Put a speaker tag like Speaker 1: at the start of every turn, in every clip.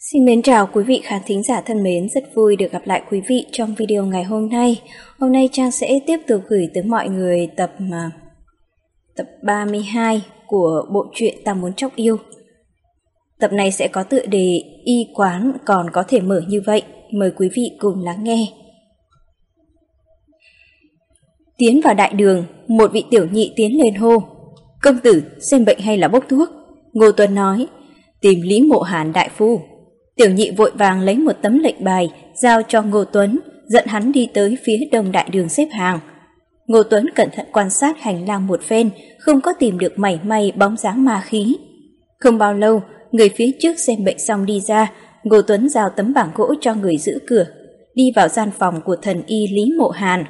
Speaker 1: Xin mến chào quý vị khán thính giả thân mến, rất vui được gặp lại quý vị trong video ngày hôm nay. Hôm nay Trang sẽ tiếp tục gửi tới mọi người tập 32 của bộ truyện Ta Muốn Chóc Yêu. Tập này sẽ có tựa đề Y Quán Còn Có Thể Mở Như Vậy. Mời quý vị cùng lắng nghe. Tiến vào đại đường, một vị tiểu nhị tiến lên hô: "Công tử, xem bệnh hay là bốc thuốc?" Ngô Tuấn nói: "Tìm Lý Mộ Hàn đại phu." Tiểu nhị vội vàng lấy một tấm lệnh bài giao cho Ngô Tuấn, dẫn hắn đi tới phía đông đại đường xếp hàng. Ngô Tuấn cẩn thận quan sát hành lang một phen, không có tìm được mảy may bóng dáng ma khí. Không bao lâu, người phía trước xem bệnh xong đi ra, Ngô Tuấn giao tấm bảng gỗ cho người giữ cửa, đi vào gian phòng của thần y Lý Mộ Hàn.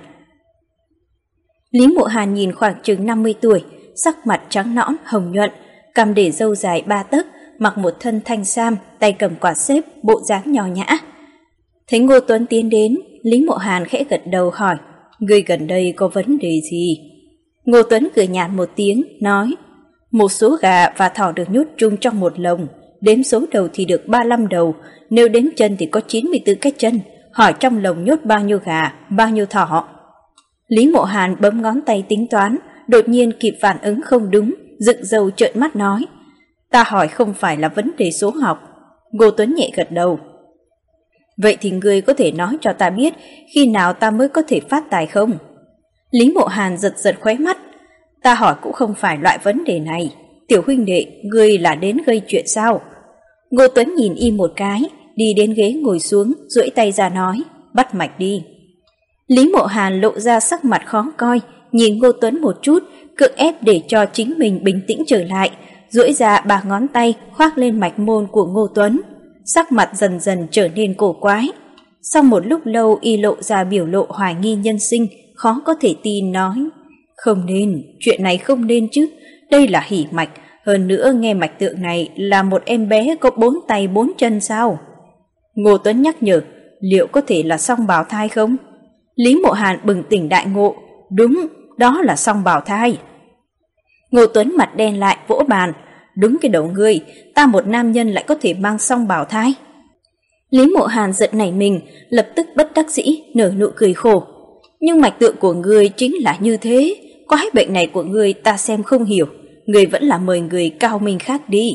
Speaker 1: Lý Mộ Hàn nhìn khoảng chừng 50 tuổi, sắc mặt trắng nõn, hồng nhuận, cằm để râu dài 3 tấc, mặc một thân thanh sam, tay cầm quạt xếp, bộ dáng nho nhã. Thấy Ngô Tuấn tiến đến, Lý Mộ Hàn khẽ gật đầu hỏi: "Ngươi gần đây có vấn đề gì?" Ngô Tuấn cười nhạt một tiếng, nói: "Một số gà và thỏ được nhốt chung trong một lồng, đếm số đầu thì được 35 đầu, nếu đếm chân thì có 94 cái chân, hỏi trong lồng nhốt bao nhiêu gà, bao nhiêu thỏ?" Lý Mộ Hàn bấm ngón tay tính toán, đột nhiên kịp phản ứng không đúng, dựng râu trợn mắt nói: "Ta hỏi không phải là vấn đề số học." Ngô Tuấn nhẹ gật đầu. "Vậy thì ngươi có thể nói cho ta biết khi nào ta mới có thể phát tài không?" Lý Mộ Hàn giật giật khóe mắt. "Ta hỏi cũng không phải loại vấn đề này. Tiểu huynh đệ, ngươi là đến gây chuyện sao?" Ngô Tuấn nhìn y một cái, đi đến ghế ngồi xuống, duỗi tay ra nói: "Bắt mạch đi." Lý Mộ Hàn lộ ra sắc mặt khó coi, nhìn Ngô Tuấn một chút, cưỡng ép để cho chính mình bình tĩnh trở lại, duỗi ra 3 ngón tay khoác lên mạch môn của Ngô Tuấn. Sắc mặt dần dần trở nên cổ quái. Sau một lúc lâu y lộ ra biểu lộ hoài nghi nhân sinh, khó có thể tin nói: "Không nên, chuyện này không nên chứ, đây là hỉ mạch, hơn nữa nghe mạch tượng này là một em bé có 4 tay 4 chân sao?" Ngô Tuấn nhắc nhở: "Liệu có thể là song bào thai không?" Lý Mộ Hàn bừng tỉnh đại ngộ: "Đúng, đó là song bào thai." Ngô Tuấn mặt đen lại vỗ bàn: "Đúng cái đầu ngươi, ta một nam nhân lại có thể mang song bào thai." Lý Mộ Hàn giật nảy mình, lập tức bất đắc dĩ nở nụ cười khổ: "Nhưng mạch tượng của ngươi chính là như thế, quái bệnh này của ngươi ta xem không hiểu, ngươi vẫn là mời người cao minh khác đi."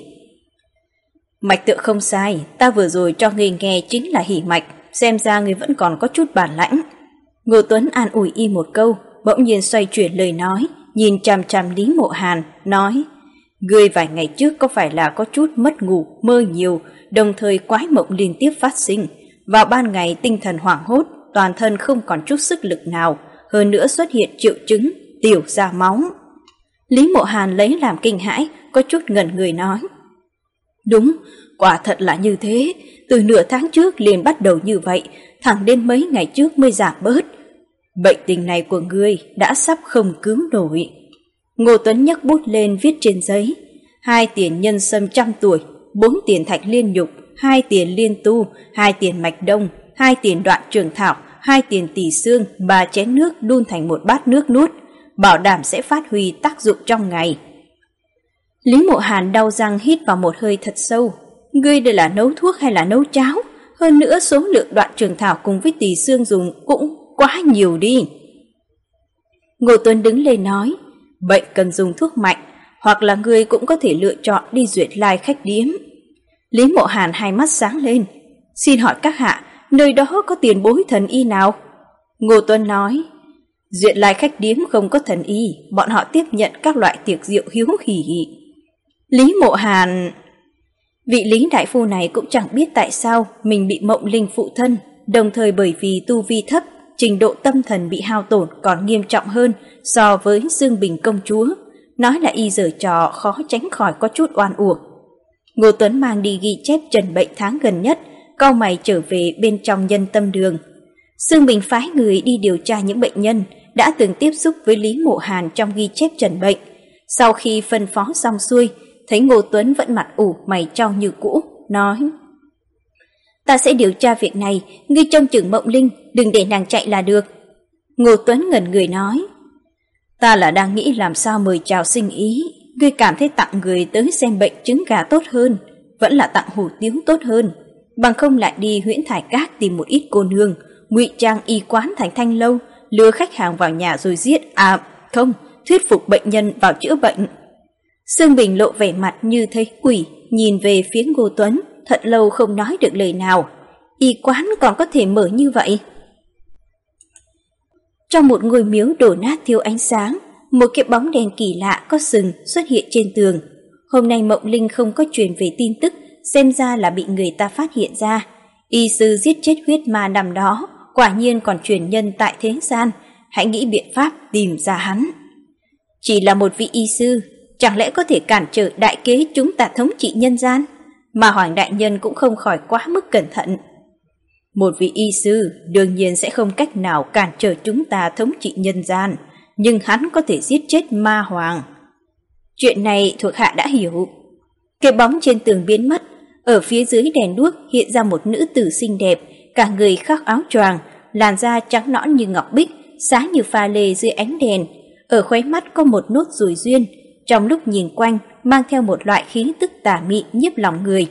Speaker 1: "Mạch tượng không sai, ta vừa rồi cho ngươi nghe chính là hỉ mạch, xem ra ngươi vẫn còn có chút bản lãnh." Ngô Tuấn an ủi y một câu, bỗng nhiên xoay chuyển lời nói, nhìn chằm chằm Lý Mộ Hàn, nói: "Ngươi vài ngày trước có phải là có chút mất ngủ, mơ nhiều, đồng thời quái mộng liên tiếp phát sinh. Vào ban ngày tinh thần hoảng hốt, toàn thân không còn chút sức lực nào, hơn nữa xuất hiện triệu chứng tiểu ra máu." Lý Mộ Hàn lấy làm kinh hãi, có chút ngẩn người nói: "Đúng, quả thật là như thế, từ nửa tháng trước liền bắt đầu như vậy, thẳng đến mấy ngày trước mới giảm bớt. Bệnh tình này của ngươi đã sắp không cứu nổi." Ngô Tuấn nhấc bút lên viết trên giấy: 2 tiền nhân sâm 100 tuổi, 4 tiền thạch liên nhục, 2 tiền liên tu, 2 tiền mạch đông, 2 tiền đoạn trường thảo, 2 tiền tỷ xương, 3 chén nước đun thành một bát nước nuốt, bảo đảm sẽ phát huy tác dụng trong ngày. Lý Mộ Hàn đau răng hít vào một hơi thật sâu. Ngươi đây là nấu thuốc hay là nấu cháo? Hơn nữa số lượng đoạn trường thảo cùng với tỷ xương dùng cũng quá nhiều đi. Ngô Tuấn đứng lên nói: "Bệnh cần dùng thuốc mạnh, hoặc là ngươi cũng có thể lựa chọn đi Duyệt Lai khách điếm." Lý Mộ Hàn hai mắt sáng lên: "Xin hỏi các hạ, nơi đó có tiền bối thần y nào?" Ngô Tuấn nói: "Duyệt Lai khách điếm không có thần y, bọn họ tiếp nhận các loại tiệc rượu hiếu hỉ." Lý Mộ Hàn... Vị Lý đại phu này cũng chẳng biết tại sao mình bị mộng linh phụ thân, đồng thời bởi vì tu vi thấp, trình độ tâm thần bị hao tổn còn nghiêm trọng hơn so với Dương Bình công chúa, nói là y giở trò khó tránh khỏi có chút oan uổng. Ngô Tuấn mang đi ghi chép trần bệnh tháng gần nhất, cau mày trở về bên trong nhân tâm đường. Dương Bình phái người đi điều tra những bệnh nhân đã từng tiếp xúc với Lý Mộ Hàn trong ghi chép trần bệnh. Sau khi phân phó xong xuôi, thấy Ngô Tuấn vẫn mặt ủ mày chau như cũ, nói: "Ta sẽ điều tra việc này, ngươi trông chừng Mộng Linh, đừng để nàng chạy là được." Ngô Tuấn ngẩn người nói: "Ta là đang nghĩ làm sao mời chào sinh ý, ngươi cảm thấy tặng người tới xem bệnh trứng gà tốt hơn, vẫn là tặng hủ tiếu tốt hơn. bằng không lại đi Huyễn Thải Các tìm một ít cô nương, ngụy trang y quán thành Thanh Lâu, lừa khách hàng vào nhà rồi giết, không, thuyết phục bệnh nhân vào chữa bệnh. Sương Bình lộ vẻ mặt như thấy quỷ, nhìn về phía Ngô Tuấn, thật lâu không nói được lời nào. Y quán còn có thể mở như vậy? Trong một ngôi miếu đổ nát thiếu ánh sáng, một cái bóng đèn kỳ lạ có sừng xuất hiện trên tường. Hôm nay Mộng Linh không có truyền về tin tức, xem ra là bị người ta phát hiện ra. Y sư giết chết huyết ma nằm đó, quả nhiên còn truyền nhân tại thế gian, hãy nghĩ biện pháp tìm ra hắn. Chỉ là một vị y sư, chẳng lẽ có thể cản trở đại kế chúng ta thống trị nhân gian? Mà Hoàng đại nhân cũng không khỏi quá mức cẩn thận. Một vị y sư đương nhiên sẽ không cách nào cản trở chúng ta thống trị nhân gian, nhưng hắn có thể giết chết ma hoàng. Chuyện này thuộc hạ đã hiểu. Cái bóng trên tường biến mất, ở phía dưới đèn đuốc hiện ra một nữ tử xinh đẹp, cả người khoác áo choàng, làn da trắng nõn như ngọc bích, sáng như pha lê dưới ánh đèn. Ở khóe mắt có một nốt ruồi duyên, trong lúc nhìn quanh mang theo một loại khí tức tà mị nhiếp lòng người.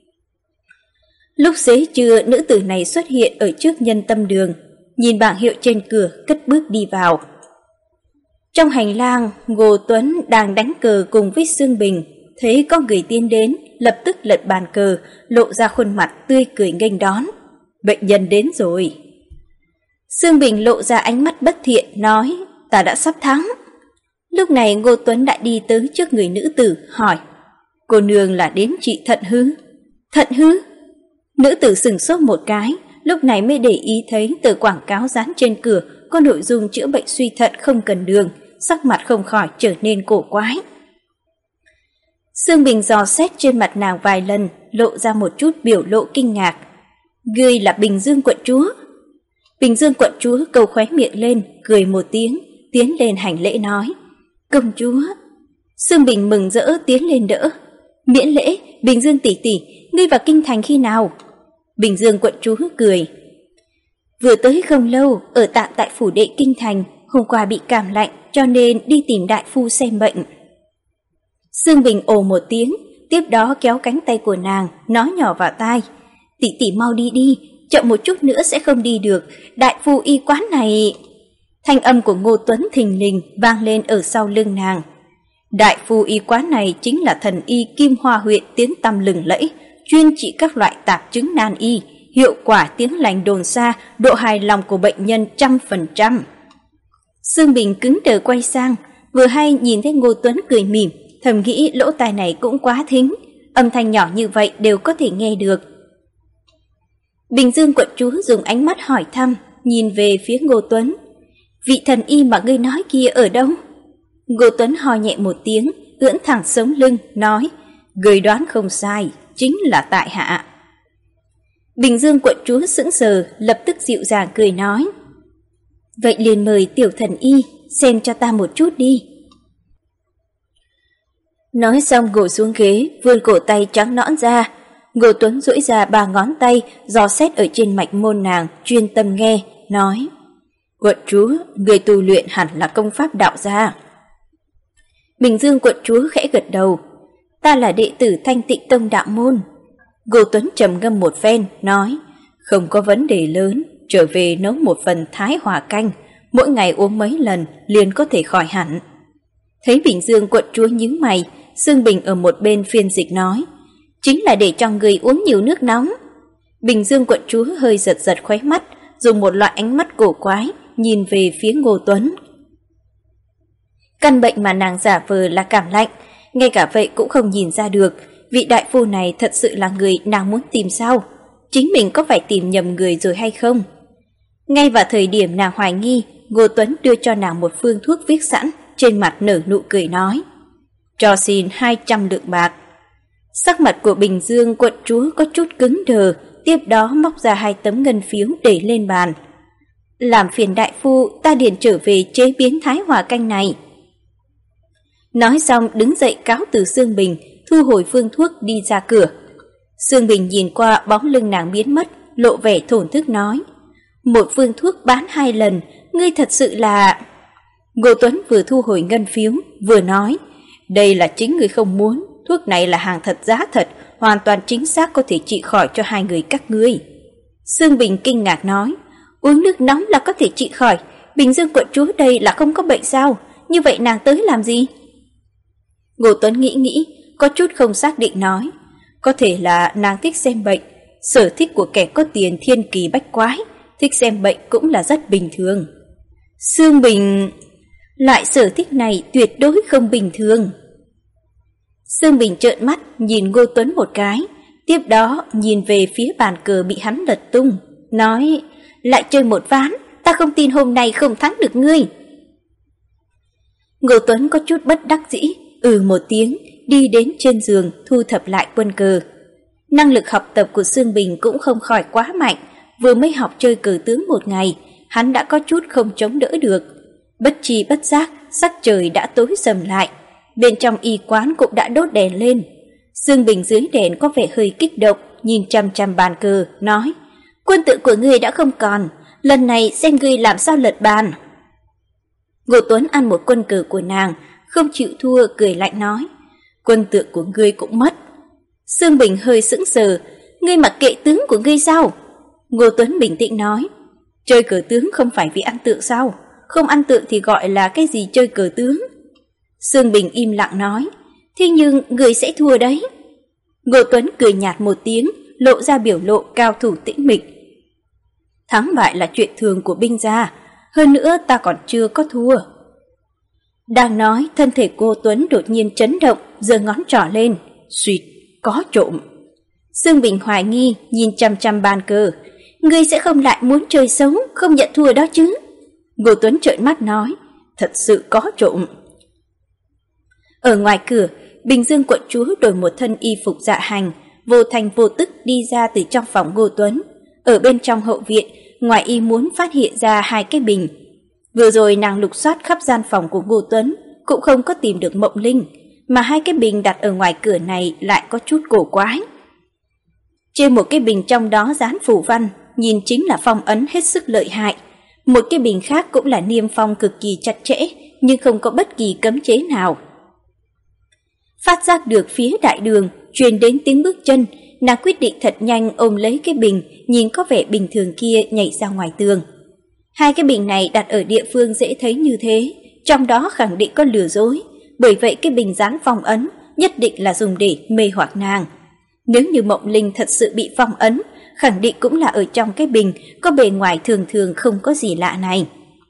Speaker 1: Lúc xế trưa, nữ tử này xuất hiện ở trước Nhân Tâm Đường, nhìn bảng hiệu trên cửa cất bước đi vào. Trong hành lang, Ngô Tuấn đang đánh cờ cùng với Sương Bình, thấy có người tiến đến, lập tức lật bàn cờ, lộ ra khuôn mặt tươi cười nghênh đón. Bệnh nhân đến rồi. Sương Bình lộ ra ánh mắt bất thiện, nói, ta đã sắp thắng. Lúc này Ngô Tuấn đã đi tới trước người nữ tử, hỏi, cô nương là đến trị thận hư? Thận hư? Nữ tử sửng sốt một cái, lúc này mới để ý thấy tờ quảng cáo dán trên cửa có nội dung chữa bệnh suy thận không cần đường, sắc mặt không khỏi trở nên cổ quái. Sương Bình dò xét trên mặt nàng vài lần, lộ ra một chút biểu lộ kinh ngạc. Ngươi là Bình Dương quận chúa? Bình Dương quận chúa câu khóe miệng lên, cười một tiếng, tiến lên hành lễ nói, công chúa. Sương Bình mừng rỡ tiến lên đỡ. Miễn lễ, Bình Dương tỷ tỷ, ngươi vào kinh thành khi nào? Bình Dương quận chúa cười. Vừa tới không lâu, ở tạm tại phủ đệ kinh thành, hôm qua bị cảm lạnh cho nên đi tìm đại phu xem bệnh. Sương Bình ồ một tiếng, tiếp đó kéo cánh tay của nàng, nói nhỏ vào tai, tỷ tỷ mau đi đi, chậm một chút nữa sẽ không đi được, đại phu y quán này. Thanh âm của Ngô Tuấn thình lình vang lên ở sau lưng nàng. Đại phu y quán này chính là thần y Kim Hoa huyện tiếng tăm lừng lẫy, chuyên trị các loại tạp chứng nan y, hiệu quả tiếng lành đồn xa, độ hài lòng của bệnh nhân 100%. Sương Bình cứng đờ quay sang, vừa hay nhìn thấy Ngô Tuấn cười mỉm, thầm nghĩ lỗ tai này cũng quá thính, âm thanh nhỏ như vậy đều có thể nghe được. Bình Dương quận chúa dùng ánh mắt hỏi thăm, nhìn về phía Ngô Tuấn. Vị thần y mà ngươi nói kia ở đâu? Ngô Tuấn ho nhẹ một tiếng, ưỡn thẳng sống lưng, nói, người đoán không sai, chính là tại hạ. Bình Dương quận chúa sững sờ, lập tức dịu dàng cười nói, vậy liền mời tiểu thần y xem cho ta một chút đi. Nói xong ngồi xuống ghế, vươn cổ tay trắng nõn ra. Ngô Tuấn duỗi ra 3 ngón tay, dò xét ở trên mạch môn nàng, chuyên tâm nghe, nói, quận chúa, người tu luyện hẳn là công pháp đạo gia. Bình Dương quận chúa khẽ gật đầu, ta là đệ tử Thanh Tịnh Tông đạo môn. Ngô Tuấn trầm ngâm một phen, nói, không có vấn đề lớn, trở về nấu một phần thái hỏa canh, mỗi ngày uống mấy lần liền có thể khỏi hẳn. Thấy Bình Dương quận chúa nhíu mày, Sương Bình ở một bên phiên dịch nói, chính là để cho người uống nhiều nước nóng. Bình Dương quận chúa hơi giật giật khóe mắt, dùng một loại ánh mắt cổ quái nhìn về phía Ngô Tuấn. Căn bệnh mà nàng giả vờ là cảm lạnh, ngay cả vậy cũng không nhìn ra được, vị đại phu này thật sự là người nàng muốn tìm sao? Chính mình có phải tìm nhầm người rồi hay không? Ngay vào thời điểm nàng hoài nghi, Ngô Tuấn đưa cho nàng một phương thuốc viết sẵn, trên mặt nở nụ cười nói, cho xin 200 lượng bạc. Sắc mặt của Bình Dương quận chúa có chút cứng đờ, tiếp đó móc ra 2 tấm ngân phiếu để lên bàn. Làm phiền đại phu, ta điền trở về chế biến thái hỏa canh này. Nói xong đứng dậy cáo từ Sương Bình, thu hồi phương thuốc đi ra cửa. Sương Bình nhìn qua bóng lưng nàng biến mất, lộ vẻ thổn thức nói, một phương thuốc bán 2 lần, ngươi thật sự là... Ngô Tuấn vừa thu hồi ngân phiếu, vừa nói, đây là chính ngươi không muốn, thuốc này là hàng thật giá thật, hoàn toàn chính xác có thể trị khỏi cho hai người các ngươi. Sương Bình kinh ngạc nói, uống nước nóng là có thể trị khỏi, Bình Dương quận chúa đây là không có bệnh sao, như vậy nàng tới làm gì? Ngô Tuấn nghĩ, có chút không xác định nói, có thể là nàng thích xem bệnh, sở thích của kẻ có tiền thiên kỳ bách quái, thích xem bệnh cũng là rất bình thường. Sương Bình, loại sở thích này tuyệt đối không bình thường. Sương Bình trợn mắt nhìn Ngô Tuấn một cái, tiếp đó nhìn về phía bàn cờ bị hắn lật tung, nói, lại chơi một ván, ta không tin hôm nay không thắng được ngươi. Ngô Tuấn có chút bất đắc dĩ, một tiếng, đi đến trên giường thu thập lại quân cờ. Năng lực học tập của Sương Bình cũng không khỏi quá mạnh, vừa mới học chơi cờ tướng một ngày, hắn đã có chút không chống đỡ được. Bất tri bất giác, sắc trời đã tối sầm lại, bên trong y quán cũng đã đốt đèn lên. Sương Bình dưới đèn có vẻ hơi kích động, nhìn chằm chằm bàn cờ, nói, quân tự của ngươi đã không còn, lần này xem ngươi làm sao lật bàn. Ngô Tuấn ăn một quân cờ của nàng, không chịu thua, cười lạnh nói, quân tượng của ngươi cũng mất. Sương Bình hơi sững sờ, ngươi mặc kệ tướng của ngươi sao? Ngô Tuấn bình tĩnh nói, chơi cờ tướng không phải vì ăn tượng sao? Không ăn tượng thì gọi là cái gì chơi cờ tướng? Sương Bình im lặng nói, thế nhưng ngươi sẽ thua đấy. Ngô Tuấn cười nhạt một tiếng, lộ ra biểu lộ cao thủ tĩnh mịch. Thắng bại là chuyện thường của binh gia, hơn nữa ta còn chưa có thua. Đang nói, thân thể cô Tuấn đột nhiên chấn động, giơ ngón trỏ lên, suýt, có trộm. Sương Bình hoài nghi, nhìn chằm chằm bàn cờ, ngươi sẽ không lại muốn chơi xấu, không nhận thua đó chứ? Ngô Tuấn trợn mắt nói, thật sự có trộm. Ở ngoài cửa, Bình Dương quận chúa đổi một thân y phục dạ hành, vô thành vô tức đi ra từ trong phòng Ngô Tuấn. Ở bên trong hậu viện, ngoài y muốn phát hiện ra hai cái bình. Vừa rồi nàng lục soát khắp gian phòng của Ngô Tuấn, cũng không có tìm được Mộng Linh, mà hai cái bình đặt ở ngoài cửa này lại có chút cổ quái. Trên một cái bình trong đó dán phù văn, nhìn chính là phong ấn hết sức lợi hại. Một cái bình khác cũng là niêm phong cực kỳ chặt chẽ, nhưng không có bất kỳ cấm chế nào. Phát giác được phía đại đường truyền đến tiếng bước chân, nàng quyết định thật nhanh ôm lấy cái bình nhìn có vẻ bình thường kia nhảy ra ngoài tường. Hai cái bình này đặt ở địa phương dễ thấy như thế, trong đó khẳng định có lừa dối, bởi vậy cái bình dán phong ấn nhất định là dùng để mê hoặc nàng. Nếu như Mộng Linh thật sự bị phong ấn, khẳng định cũng là ở trong cái bình có bề ngoài thường thường không có gì lạ này.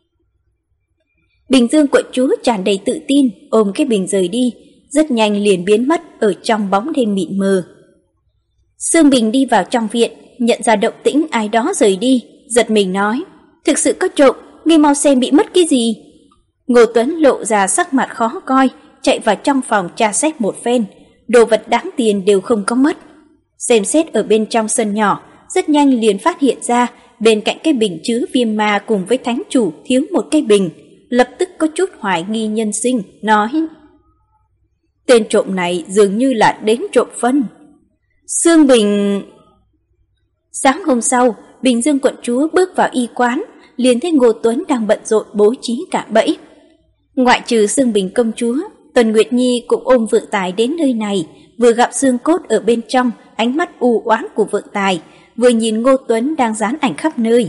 Speaker 1: Bình Dương quận chúa tràn đầy tự tin ôm cái bình rời đi, rất nhanh liền biến mất ở trong bóng đêm mịt mờ. Sương Bình đi vào trong viện, nhận ra động tĩnh ai đó rời đi, giật mình nói, thực sự có trộm, ngươi mau xem bị mất cái gì. Ngô Tuấn lộ ra sắc mặt khó coi, chạy vào trong phòng tra xét một phen, đồ vật đáng tiền đều không có mất. Xem xét ở bên trong sân nhỏ, rất nhanh liền phát hiện ra bên cạnh cái bình chứa viêm ma cùng với thánh chủ thiếu một cái bình, lập tức có chút hoài nghi nhân sinh, nói, tên trộm này dường như là đến trộm phân. Sương Bình... Sáng hôm sau, Bình Dương quận chúa bước vào y quán, liền thấy Ngô Tuấn đang bận rộn bố trí cả bẫy. Ngoại trừ Sương Bình công chúa, Tần Nguyệt Nhi cũng ôm Vượng Tài đến nơi này, vừa gặp xương cốt ở bên trong, ánh mắt u oán của Vượng Tài, vừa nhìn Ngô Tuấn đang dán ảnh khắp nơi.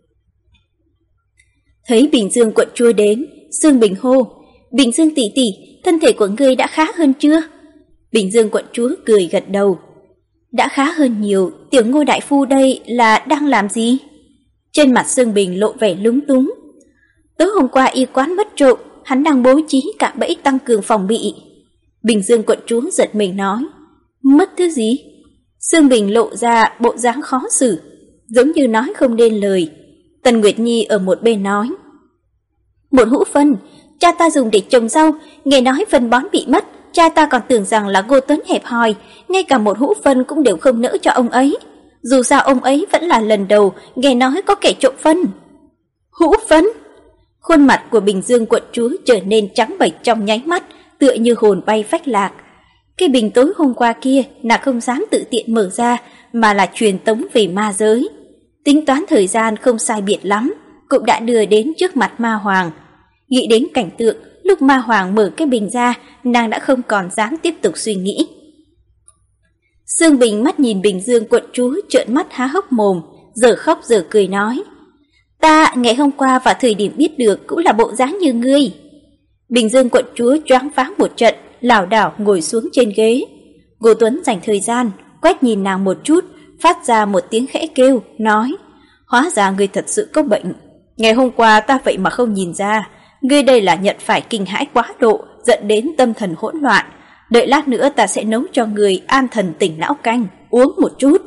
Speaker 1: Thấy Bình Dương quận chúa đến, Sương Bình hô, Bình Dương tỷ tỷ, thân thể của ngươi đã khá hơn chưa? Bình Dương quận chúa cười gật đầu. Đã khá hơn nhiều, tiểu Ngô đại phu đây là đang làm gì? Trên mặt Sương Bình lộ vẻ lúng túng. Tối hôm qua y quán mất trộm, hắn đang bố trí cả bẫy tăng cường phòng bị. Bình Dương quận chúa giật mình nói, mất thứ gì? Sương Bình lộ ra bộ dáng khó xử, giống như nói không nên lời. Tần Nguyệt Nhi ở một bên nói, một hũ phân, cha ta dùng để trồng rau, nghe nói phân bón bị mất, cha ta còn tưởng rằng là Ngô Tuấn hẹp hòi, ngay cả một hũ phân cũng đều không nỡ cho ông ấy. Dù sao ông ấy vẫn là lần đầu nghe nói có kẻ trộm phân. Hũ phân? Khuôn mặt của Bình Dương quận chúa trở nên trắng bệch trong nháy mắt, tựa như hồn bay phách lạc. Cái bình tối hôm qua kia nàng không dám tự tiện mở ra, mà là truyền tống về ma giới. Tính toán thời gian không sai biệt lắm, cũng đã đưa đến trước mặt ma hoàng. Nghĩ đến cảnh tượng lúc ma hoàng mở cái bình ra, nàng đã không còn dám tiếp tục suy nghĩ. Sương Bình mắt nhìn Bình Dương quận chúa trợn mắt há hốc mồm, giờ khóc giờ cười nói: Ta ngày hôm qua vào thời điểm biết được cũng là bộ dáng như ngươi. Bình Dương quận chúa choáng váng một trận, lảo đảo ngồi xuống trên ghế. Ngô Tuấn dành thời gian quét nhìn nàng một chút, phát ra một tiếng khẽ kêu, nói: Hóa ra ngươi thật sự có bệnh. Ngày hôm qua ta vậy mà không nhìn ra, ngươi đây là nhận phải kinh hãi quá độ, dẫn đến tâm thần hỗn loạn. Đợi lát nữa ta sẽ nấu cho ngươi an thần tỉnh não canh, uống một chút.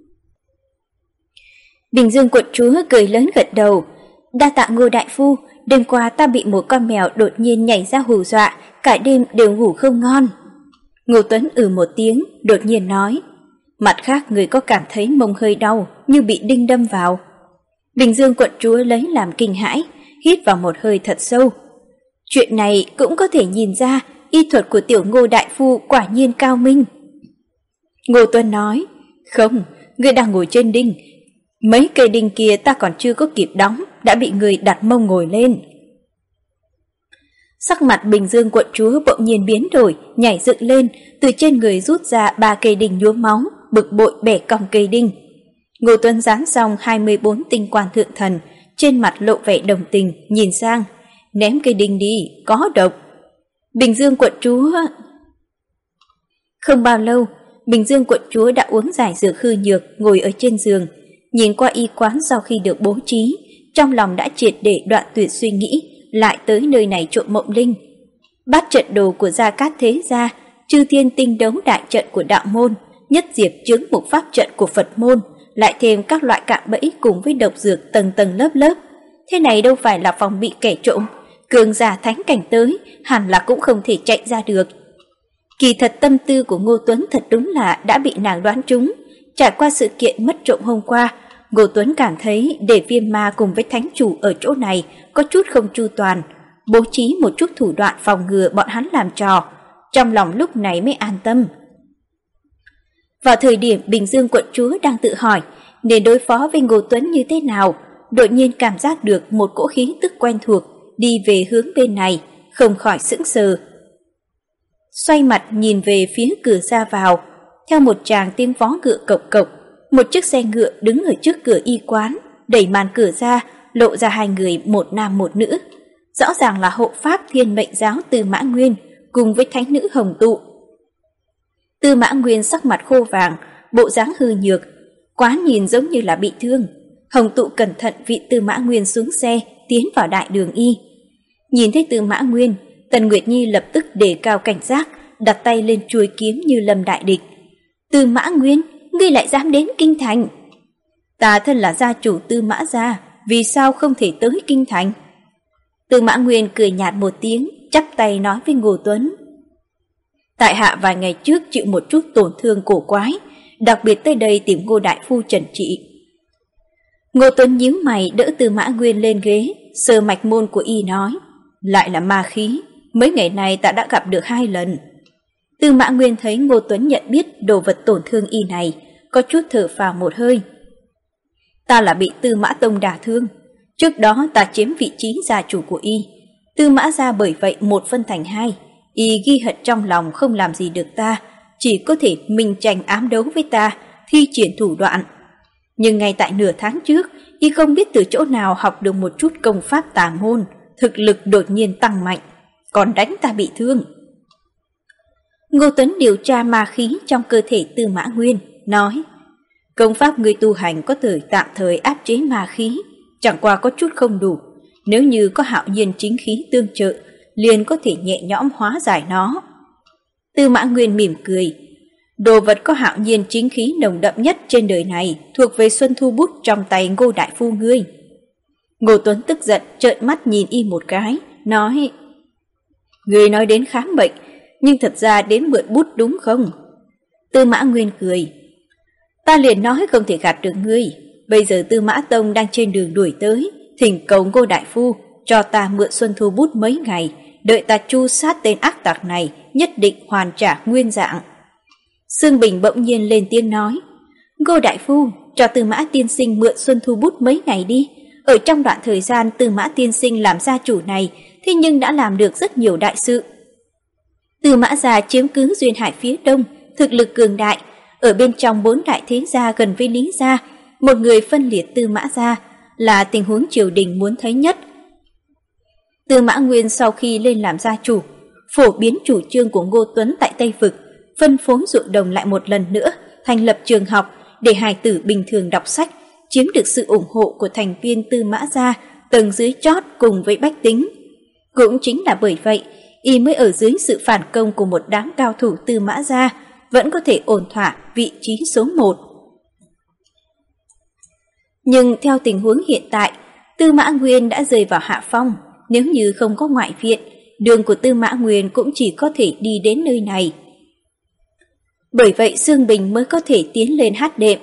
Speaker 1: Bình Dương quận chúa cười lớn gật đầu: Đa tạ Ngô đại phu, đêm qua ta bị một con mèo đột nhiên nhảy ra hù dọa, cả đêm đều ngủ không ngon. Ngô Tuấn một tiếng, đột nhiên nói: Mặt khác người có cảm thấy mông hơi đau, như bị đinh đâm vào. Bình Dương quận chúa lấy làm kinh hãi, hít vào một hơi thật sâu. Chuyện này cũng có thể nhìn ra, y thuật của tiểu Ngô đại phu quả nhiên cao minh. Ngô Tuấn nói: Không, ngươi đang ngồi trên đinh. Mấy cây đinh kia ta còn chưa có kịp đóng, đã bị người đặt mông ngồi lên. Sắc mặt Bình Dương quận chúa bỗng nhiên biến đổi, nhảy dựng lên, từ trên người rút ra 3 cây đinh nhuốm máu, bực bội bẻ cong cây đinh. Ngô Tuấn dán xong 24 tinh quan thượng thần, trên mặt lộ vẻ đồng tình, nhìn sang: Ném cây đinh đi, có độc. Bình Dương quận chúa... Không bao lâu, Bình Dương quận chúa đã uống giải dược hư nhược, ngồi ở trên giường, nhìn qua y quán sau khi được bố trí, trong lòng đã triệt để đoạn tuyệt suy nghĩ, lại tới nơi này trộm mộng linh. Bát trận đồ của Gia Cát Thế Gia, Chư Thiên Tinh Đấu đại trận của đạo môn, Nhất Diệp chướng mục pháp trận của Phật môn, lại thêm các loại cạm bẫy cùng với độc dược tầng tầng lớp lớp. Thế này đâu phải là phòng bị kẻ trộm, cường giả thánh cảnh tới, hẳn là cũng không thể chạy ra được. Kỳ thật tâm tư của Ngô Tuấn thật đúng là đã bị nàng đoán trúng. Trải qua sự kiện mất trộm hôm qua, Ngô Tuấn cảm thấy để Viêm Ma cùng với thánh chủ ở chỗ này có chút không chu toàn, bố trí một chút thủ đoạn phòng ngừa bọn hắn làm trò, trong lòng lúc này mới an tâm. Vào thời điểm Bình Dương quận chúa đang tự hỏi nên đối phó với Ngô Tuấn như thế nào, đột nhiên cảm giác được một cỗ khí tức quen thuộc đi về hướng bên này, không khỏi sững sờ. Xoay mặt nhìn về phía cửa ra vào, theo một tràng tiếng vó ngựa cộc cộc, một chiếc xe ngựa đứng ở trước cửa y quán, đẩy màn cửa ra, lộ ra 2 người, một nam một nữ. Rõ ràng là hộ pháp Thiên Mệnh giáo Tư Mã Nguyên cùng với thánh nữ Hồng Tụ. Tư Mã Nguyên sắc mặt khô vàng, bộ dáng hư nhược, quá nhìn giống như là bị thương. Hồng Tụ cẩn thận vị Tư Mã Nguyên xuống xe, tiến vào đại đường y. Nhìn thấy Tư Mã Nguyên, Tần Nguyệt Nhi lập tức đề cao cảnh giác, đặt tay lên chuôi kiếm như lâm đại địch. Tư Mã Nguyên, ngươi lại dám đến kinh thành? Ta thân là gia chủ Tư Mã gia, vì sao không thể tới kinh thành? Tư Mã Nguyên cười nhạt một tiếng, chắp tay nói với Ngô Tuấn: Tại hạ vài ngày trước chịu một chút tổn thương cổ quái, đặc biệt tới đây tìm Ngô đại phu trần trị. Ngô Tuấn nhíu mày đỡ Tư Mã Nguyên lên ghế, sờ mạch môn của y nói: Lại là ma khí, mấy ngày nay ta đã gặp được 2 lần. Tư Mã Nguyên thấy Ngô Tuấn nhận biết đồ vật tổn thương y này, có chút thở phào một hơi. Ta là bị Tư Mã Tông đả thương, trước đó ta chiếm vị trí gia chủ của y, Tư Mã gia bởi vậy một phân thành 2, y ghi hận trong lòng không làm gì được ta, chỉ có thể minh tranh ám đấu với ta, thi triển thủ đoạn. Nhưng ngay tại nửa tháng trước, y không biết từ chỗ nào học được một chút công pháp tà môn, thực lực đột nhiên tăng mạnh, còn đánh ta bị thương. Ngô Tuấn điều tra ma khí trong cơ thể Tư Mã Nguyên, nói: Công pháp người tu hành có thể tạm thời áp chế ma khí, chẳng qua có chút không đủ, nếu như có hạo nhiên chính khí tương trợ, liền có thể nhẹ nhõm hóa giải nó. Tư Mã Nguyên mỉm cười: Đồ vật có hạo nhiên chính khí nồng đậm nhất trên đời này thuộc về Xuân Thu Bút trong tay Ngô đại phu ngươi. Ngô Tuấn tức giận trợn mắt nhìn y một cái, nói: Ngươi nói đến khám bệnh, nhưng thật ra đến mượn bút đúng không? Tư Mã Nguyên cười: Ta liền nói không thể gạt được ngươi, bây giờ Tư Mã Tông đang trên đường đuổi tới, thỉnh cầu Ngô đại phu cho ta mượn Xuân Thu Bút mấy ngày, đợi ta tru sát tên ác tặc này, nhất định hoàn trả nguyên dạng. Sương Bình bỗng nhiên lên tiếng nói: Ngô đại phu, cho Tư Mã tiên sinh mượn Xuân Thu Bút mấy ngày đi. Ở trong đoạn thời gian Tư Mã tiên sinh làm gia chủ này, thế nhưng đã làm được rất nhiều đại sự. Tư Mã gia chiếm cứ duyên hải phía đông, thực lực cường đại, ở bên trong 4 đại thế gia gần với Lý gia, một người phân liệt Tư Mã gia là tình huống triều đình muốn thấy nhất. Tư Mã Nguyên sau khi lên làm gia chủ, phổ biến chủ trương của Ngô Tuấn tại Tây Vực, phân phối ruộng đồng lại một lần nữa, thành lập trường học để hài tử bình thường đọc sách, chiếm được sự ủng hộ của thành viên Tư Mã gia tầng dưới chót cùng với bách tính. Cũng chính là bởi vậy, y mới ở dưới sự phản công của một đám cao thủ Tư Mã gia vẫn có thể ổn thỏa vị trí số 1. Nhưng theo tình huống hiện tại, Tư Mã Nguyên đã rơi vào hạ phong. Nếu như không có ngoại viện, đường của Tư Mã Nguyên cũng chỉ có thể đi đến nơi này. Bởi vậy Dương Bình mới có thể tiến lên hát đệm.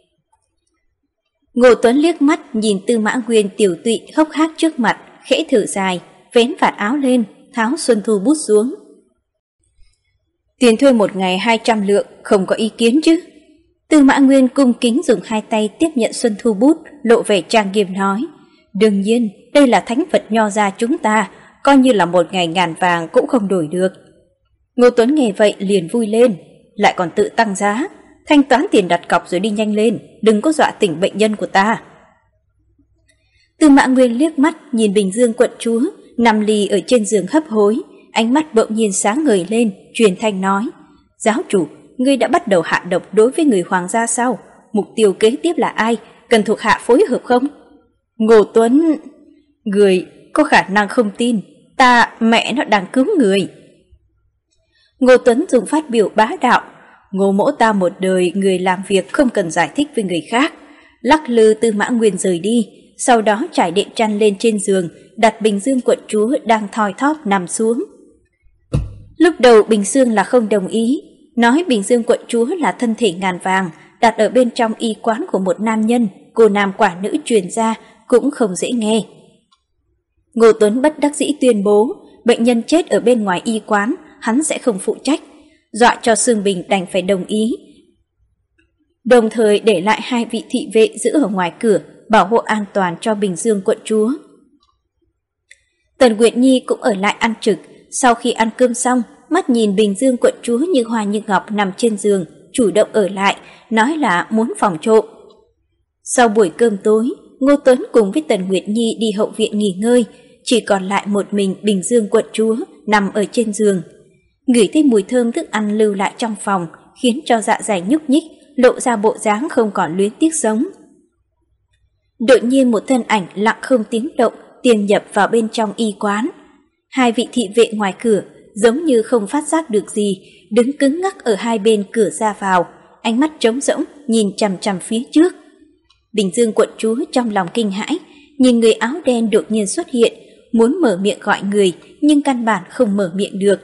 Speaker 1: Ngô Tuấn liếc mắt nhìn Tư Mã Nguyên tiểu tụy hốc hác trước mặt, khẽ thở dài, vén vạt áo lên, tháo Xuân Thu bút xuống. Tiền thuê một ngày 200 lượng, không có ý kiến chứ? Tư Mã Nguyên cung kính dùng 2 tay tiếp nhận Xuân Thu bút, lộ vẻ trang nghiêm nói. Đương nhiên, đây là thánh vật Nho gia chúng ta, coi như là 1 ngày ngàn vàng cũng không đổi được. Ngô Tuấn nghe vậy liền vui lên, lại còn tự tăng giá. Thanh toán tiền đặt cọc rồi đi nhanh lên, đừng có dọa tỉnh bệnh nhân của ta. Tư Mã Nguyên liếc mắt nhìn Bình Dương quận chúa, nằm lì ở trên giường hấp hối, ánh mắt bỗng nhiên sáng ngời lên, truyền thanh nói. Giáo chủ, ngươi đã bắt đầu hạ độc đối với người hoàng gia sao? Mục tiêu kế tiếp là ai? Cần thuộc hạ phối hợp không? Ngô Tuấn, người có khả năng không tin, ta mẹ nó đang cứu người. Ngô Tuấn dùng phát biểu bá đạo. Ngô mỗ ta một đời người làm việc không cần giải thích với người khác. Lắc lư Tư Mã Nguyên rời đi, sau đó trải đệm chăn lên trên giường, đặt Bình Dương quận chúa đang thoi thóp nằm xuống. Lúc đầu Bình Dương là không đồng ý, nói Bình Dương quận chúa là thân thể ngàn vàng, đặt ở bên trong y quán của một nam nhân, cô nam quả nữ truyền ra cũng không dễ nghe. Ngô Tuấn bất đắc dĩ tuyên bố, bệnh nhân chết ở bên ngoài y quán, hắn sẽ không phụ trách, dọa cho Dương Bình đành phải đồng ý. Đồng thời để lại 2 vị thị vệ giữ ở ngoài cửa, bảo hộ an toàn cho Bình Dương quận chúa. Tần Nguyệt Nhi cũng ở lại ăn trực, sau khi ăn cơm xong, mắt nhìn Bình Dương quận chúa như hoa như ngọc nằm trên giường, chủ động ở lại, nói là muốn phòng trộm. Sau buổi cơm tối, Ngô Tuấn cùng với Tần Nguyệt Nhi đi hậu viện nghỉ ngơi, chỉ còn lại một mình Bình Dương quận chúa nằm ở trên giường. Ngửi thấy mùi thơm thức ăn lưu lại trong phòng, khiến cho dạ dày nhúc nhích, lộ ra bộ dáng không còn luyến tiếc sống. Đột nhiên một thân ảnh lặng không tiếng động tiềm nhập vào bên trong y quán. 2 vị thị vệ ngoài cửa giống như không phát giác được gì, đứng cứng ngắc ở hai bên cửa ra vào, ánh mắt trống rỗng nhìn chằm chằm phía trước. Bình Dương quận chúa trong lòng kinh hãi, nhìn người áo đen đột nhiên xuất hiện, muốn mở miệng gọi người nhưng căn bản không mở miệng được.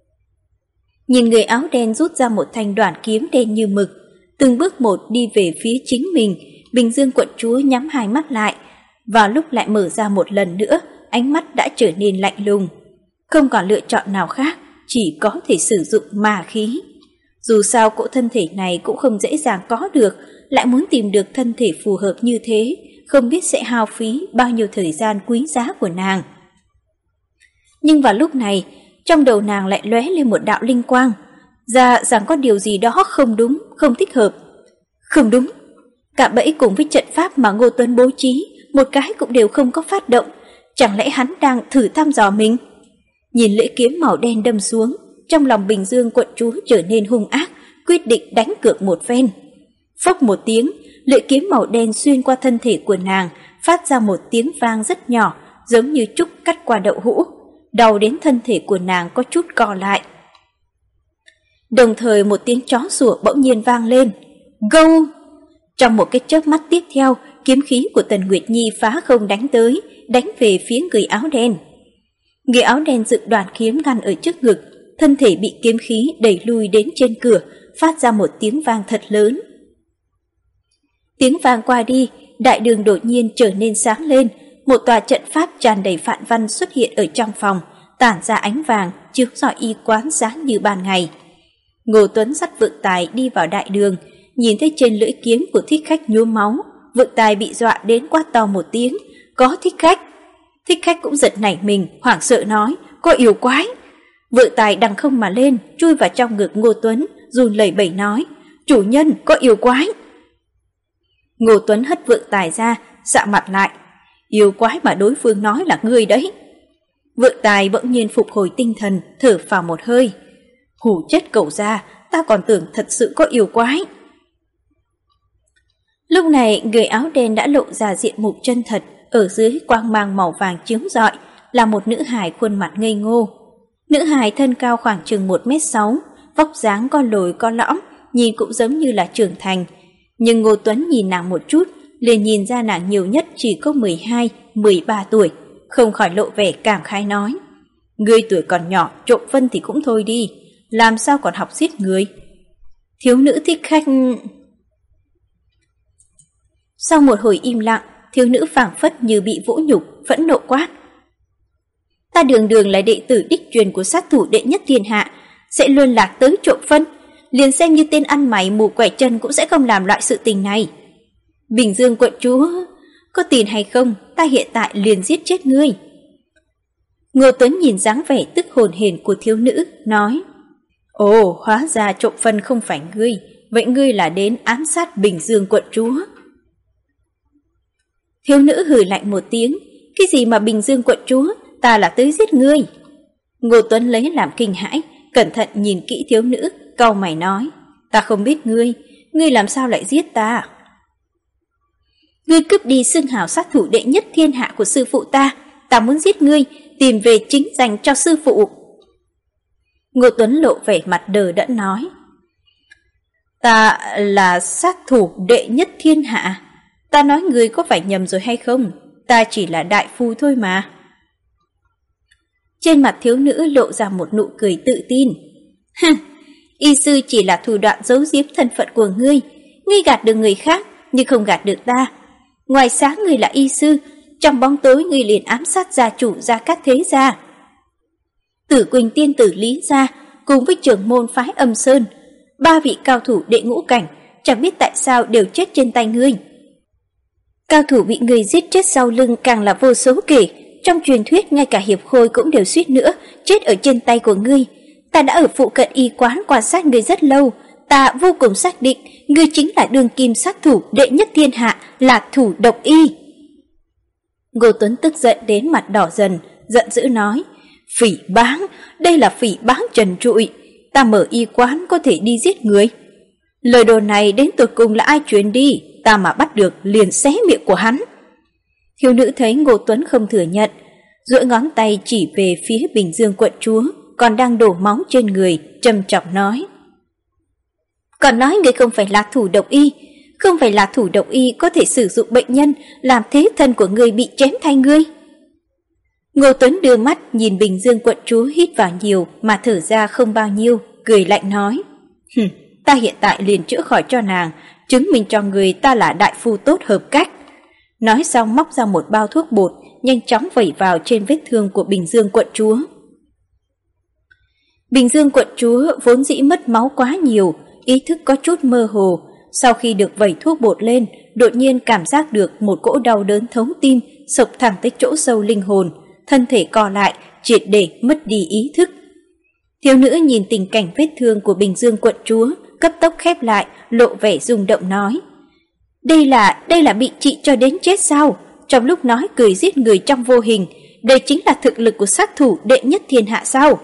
Speaker 1: Nhìn người áo đen rút ra một thanh đoản kiếm đen như mực, từng bước một đi về phía chính mình. Bình Dương quận chúa nhắm 2 mắt lại, vào lúc lại mở ra một lần nữa, ánh mắt đã trở nên lạnh lùng. Không còn lựa chọn nào khác, chỉ có thể sử dụng ma khí. Dù sao cỗ thân thể này cũng không dễ dàng có được, lại muốn tìm được thân thể phù hợp như thế, không biết sẽ hao phí bao nhiêu thời gian quý giá của nàng. Nhưng vào lúc này, trong đầu nàng lại lóe lên một đạo linh quang, ra rằng có điều gì đó không đúng, không thích hợp. Không đúng, cả bẫy cùng với trận pháp mà Ngô Tuấn bố trí, một cái cũng đều không có phát động, chẳng lẽ hắn đang thử thăm dò mình? Nhìn lưỡi kiếm màu đen đâm xuống, trong lòng Bình Dương quận chúa trở nên hung ác, quyết định đánh cược một phen. Phốc một tiếng, lưỡi kiếm màu đen xuyên qua thân thể của nàng, phát ra một tiếng vang rất nhỏ, giống như trúc cắt qua đậu hũ, đau đến thân thể của nàng có chút co lại. Đồng thời một tiếng chó sủa bỗng nhiên vang lên. Gâu! Trong một cái chớp mắt tiếp theo, kiếm khí của Tần Nguyệt Nhi phá không đánh tới, đánh về phía người áo đen. Người áo đen dựng đoàn kiếm ngăn ở trước ngực, thân thể bị kiếm khí đẩy lui đến trên cửa, phát ra một tiếng vang thật lớn. Tiếng vang qua đi, đại đường đột nhiên trở nên sáng lên, một tòa trận pháp tràn đầy phạn văn xuất hiện ở trong phòng, tản ra ánh vàng, chiếu rọi y quán sáng như ban ngày. Ngô Tuấn dắt Vượng Tài đi vào đại đường, nhìn thấy trên lưỡi kiếm của thích khách nhuốm máu, Vượng Tài bị dọa đến quát to một tiếng, có thích khách. Thích khách cũng giật nảy mình, hoảng sợ nói, có yêu quái. Vượng Tài đằng không mà lên, chui vào trong ngực Ngô Tuấn, run lẩy bẩy nói, chủ nhân có yêu quái. Ngô Tuấn hất Vượng Tài ra, sạ mặt lại. Yêu quái mà đối phương nói là ngươi đấy. Vượng Tài bỗng nhiên phục hồi tinh thần, thở phào một hơi. Hù chết cậu ra, ta còn tưởng thật sự có yêu quái. Lúc này người áo đen đã lộ ra diện mục chân thật, ở dưới quang mang màu vàng chiếu rọi là một nữ hài khuôn mặt ngây ngô. Nữ hài thân cao khoảng chừng 1m6, vóc dáng có lồi có lõm, nhìn cũng giống như là trưởng thành. Nhưng Ngô Tuấn nhìn nàng một chút, liền nhìn ra nàng nhiều nhất chỉ có 12, 13 tuổi, không khỏi lộ vẻ cảm khái nói. Ngươi tuổi còn nhỏ, trộm phân thì cũng thôi đi, làm sao còn học giết người. Thiếu nữ thích khách. Sau một hồi im lặng, thiếu nữ phảng phất như bị vũ nhục, phẫn nộ quát. Ta đường đường là đệ tử đích truyền của sát thủ đệ nhất thiên hạ, sẽ luôn lạc tới trộm phân, liền xem như tên ăn mày mù quẻ chân cũng sẽ không làm loại sự tình này. Bình Dương quận chúa, có tin hay không, ta hiện tại liền giết chết ngươi. Ngô Tuấn nhìn dáng vẻ tức hồn hển của thiếu nữ, nói. Ồ, hóa ra trộm phân không phải ngươi, vậy ngươi là đến ám sát Bình Dương quận chúa. Thiếu nữ hừ lạnh một tiếng, cái gì mà Bình Dương quận chúa, ta là tới giết ngươi. Ngô Tuấn lấy làm kinh hãi, cẩn thận nhìn kỹ thiếu nữ, cau mày nói. Ta không biết ngươi làm sao lại giết ta? Ngươi cướp đi xưng hào sát thủ đệ nhất thiên hạ của sư phụ ta muốn giết ngươi, tìm về chính dành cho sư phụ. Ngô Tuấn lộ vẻ mặt đờ đẫn nói. Ta là sát thủ đệ nhất thiên hạ. Ta nói ngươi có phải nhầm rồi hay không? Ta chỉ là đại phu thôi mà. Trên mặt thiếu nữ lộ ra một nụ cười tự tin. Y sư chỉ là thủ đoạn giấu giếm thân phận của ngươi. Ngươi gạt được người khác, nhưng không gạt được ta. Ngoài sáng ngươi là y sư, trong bóng tối ngươi liền ám sát gia chủ Gia Cát Thế gia. Tử Quỳnh tiên tử Lý gia cùng với trưởng môn phái Âm Sơn, 3 vị cao thủ đệ ngũ cảnh, chẳng biết tại sao đều chết trên tay ngươi. Cao thủ bị ngươi giết chết sau lưng càng là vô số kể, trong truyền thuyết ngay cả hiệp khôi cũng đều suýt nữa chết ở trên tay của ngươi. Ta đã ở phụ cận y quán quan sát ngươi rất lâu, ta vô cùng xác định ngươi chính là đương kim sát thủ đệ nhất thiên hạ, là thủ độc y. Ngô Tuấn tức giận đến mặt đỏ dần, giận dữ nói. Phỉ báng, đây là phỉ báng trần trụi, ta mở y quán có thể đi giết người. Lời đồn này đến tột cùng là ai truyền đi, ta mà bắt được liền xé miệng của hắn. Thiếu nữ thấy Ngô Tuấn không thừa nhận, duỗi ngón tay chỉ về phía Bình Dương quận chúa còn đang đổ máu trên người, trầm trọng nói. Còn nói ngươi không phải là thủ độc y, không phải là thủ độc y có thể sử dụng bệnh nhân làm thế thân của ngươi bị chém thay ngươi. Ngô Tuấn đưa mắt nhìn Bình Dương quận chúa hít vào nhiều mà thở ra không bao nhiêu, cười lạnh nói. Ta hiện tại liền chữa khỏi cho nàng, chứng minh cho người ta là đại phu tốt hợp cách. Nói xong móc ra một bao thuốc bột, nhanh chóng vẩy vào trên vết thương của Bình Dương quận chúa. Bình Dương quận chúa vốn dĩ mất máu quá nhiều, ý thức có chút mơ hồ. Sau khi được vẩy thuốc bột lên, đột nhiên cảm giác được một cỗ đau đớn thấu tim, xộc thẳng tới chỗ sâu linh hồn, thân thể co lại, triệt để mất đi ý thức. Thiếu nữ nhìn tình cảnh vết thương của Bình Dương quận chúa, cấp tốc khép lại, lộ vẻ rung động nói. Đây là bị trị cho đến chết sao? Trong lúc nói cười giết người trong vô hình, đây chính là thực lực của sát thủ đệ nhất thiên hạ sao?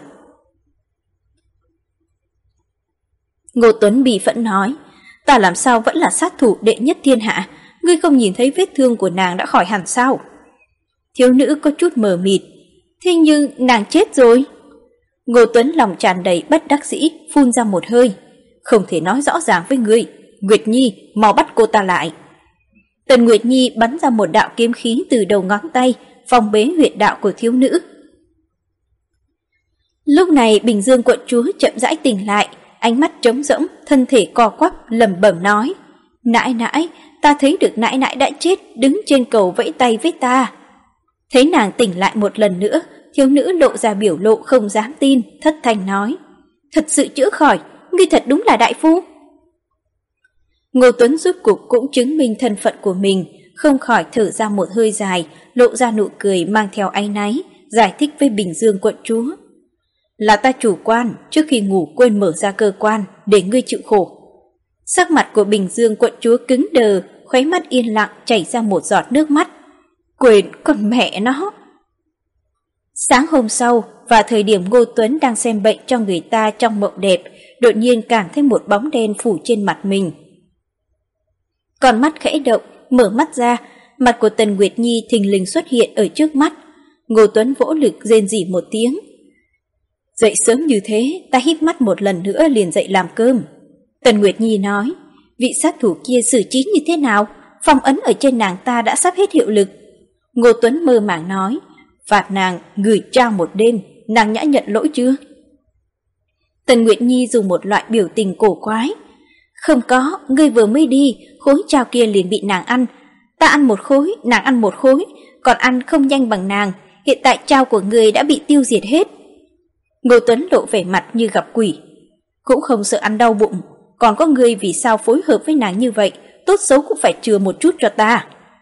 Speaker 1: Ngô Tuấn bị phẫn nói. Ta làm sao vẫn là sát thủ đệ nhất thiên hạ? Ngươi không nhìn thấy vết thương của nàng đã khỏi hẳn sao? Thiếu nữ có chút mờ mịt. Thế nhưng nàng chết rồi. Ngô Tuấn lòng tràn đầy bất đắc dĩ, phun ra một hơi. Không thể nói rõ ràng với ngươi. Nguyệt Nhi, mau bắt cô ta lại. Tần Nguyệt Nhi bắn ra một đạo kiếm khí từ đầu ngón tay, phòng bế huyệt đạo của thiếu nữ. Lúc này Bình Dương quận chúa chậm rãi tỉnh lại, ánh mắt trống rỗng, thân thể co quắp, lẩm bẩm nói. Nãi nãi, ta thấy được nãi nãi đã chết, đứng trên cầu vẫy tay với ta. Thấy nàng tỉnh lại một lần nữa, thiếu nữ lộ ra biểu lộ không dám tin, thất thanh nói. Thật sự chữa khỏi, ngươi thật đúng là đại phu. Ngô Tuấn rốt cục cũng chứng minh thân phận của mình, không khỏi thở ra một hơi dài, lộ ra nụ cười mang theo áy náy, giải thích với Bình Dương quận chúa. Là ta chủ quan, trước khi ngủ quên mở ra cơ quan, để ngươi chịu khổ. Sắc mặt của Bình Dương quận chúa cứng đờ, khóe mắt yên lặng chảy ra một giọt nước mắt. Quên con mẹ nó. Sáng hôm sau, vào thời điểm Ngô Tuấn đang xem bệnh cho người ta trong mộng đẹp, đột nhiên cảm thấy một bóng đen phủ trên mặt mình. Con mắt khẽ động, mở mắt ra, mặt của Tần Nguyệt Nhi thình lình xuất hiện ở trước mắt. Ngô Tuấn vỗ lực rên rỉ một tiếng. Dậy sớm như thế, ta híp mắt một lần nữa liền dậy làm cơm. Tần Nguyệt Nhi nói, vị sát thủ kia xử trí như thế nào? Phong ấn ở trên nàng ta đã sắp hết hiệu lực. Ngô Tuấn mơ màng nói, phạt nàng gửi trao một đêm, nàng nhã nhận lỗi chưa? Tần Nguyệt Nhi dùng một loại biểu tình cổ quái. Không có, ngươi vừa mới đi, khối trao kia liền bị nàng ăn. Ta ăn một khối, nàng ăn một khối, còn ăn không nhanh bằng nàng. Hiện tại trao của ngươi đã bị tiêu diệt hết. Ngô Tuấn lộ vẻ mặt như gặp quỷ. Cũng không sợ ăn đau bụng, còn có ngươi vì sao phối hợp với nàng như vậy, tốt xấu cũng phải chừa một chút cho ta.